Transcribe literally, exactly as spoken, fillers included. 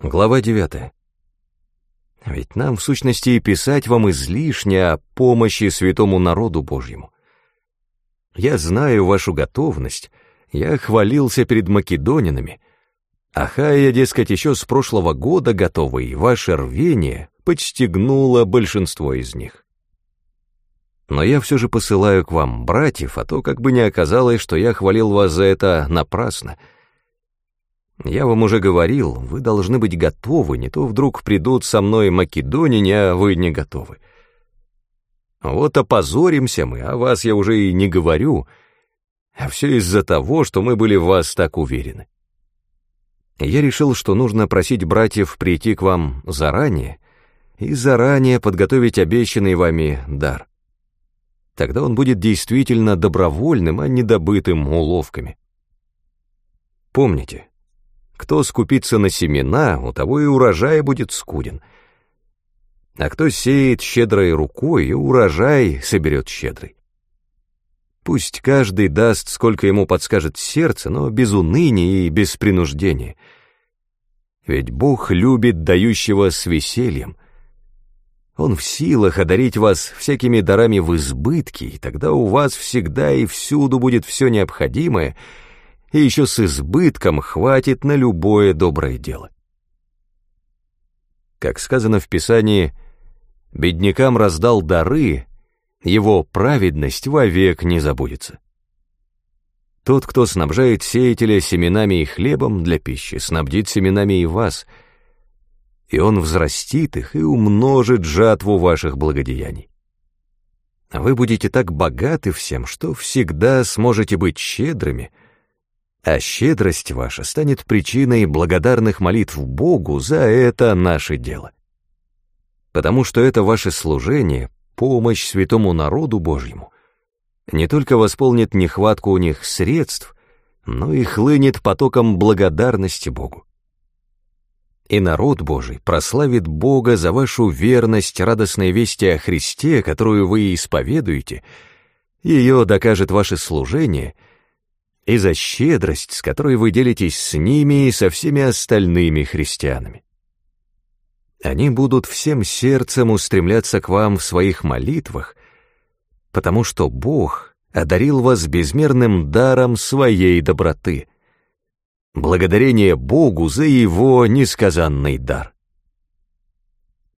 Глава девятая. Ведь нам, в сущности, и писать вам излишне о помощи святому народу Божьему. Я знаю вашу готовность, я хвалился перед македонянами. Ахая, дескать, еще с прошлого года готова, и ваше рвение подстегнуло большинство из них. Но я все же посылаю к вам братьев, а то как бы не оказалось, что я хвалил вас за это напрасно. Я вам уже говорил, вы должны быть готовы, не то вдруг придут со мной македоняне, а вы не готовы. Вот опозоримся мы, о вас я уже и не говорю, а все из-за того, что мы были в вас так уверены. Я решил, что нужно просить братьев прийти к вам заранее и заранее подготовить обещанный вами дар. Тогда он будет действительно добровольным, а не добытым уловками. Помните, кто скупится на семена, у того и урожай будет скуден. А кто сеет щедрой рукой, и урожай соберет щедрый. Пусть каждый даст, сколько ему подскажет сердце, но без уныния и без принуждения. Ведь Бог любит дающего с весельем. Он в силах одарить вас всякими дарами в избытке, и тогда у вас всегда и всюду будет все необходимое, и еще с избытком хватит на любое доброе дело. Как сказано в Писании, беднякам раздал дары, его праведность вовек не забудется. Тот, кто снабжает сеятеля семенами и хлебом для пищи, снабдит семенами и вас, и он взрастит их и умножит жатву ваших благодеяний. Вы будете так богаты всем, что всегда сможете быть щедрыми, а щедрость ваша станет причиной благодарных молитв Богу за это наше дело. Потому что это ваше служение, помощь святому народу Божьему, не только восполнит нехватку у них средств, но и хлынет потоком благодарности Богу. И народ Божий прославит Бога за вашу верность радостной вести о Христе, которую вы исповедуете, ее докажет ваше служение, и за щедрость, с которой вы делитесь с ними и со всеми остальными христианами. Они будут всем сердцем устремляться к вам в своих молитвах, потому что Бог одарил вас безмерным даром своей доброты. Благодарение Богу за Его несказанный дар.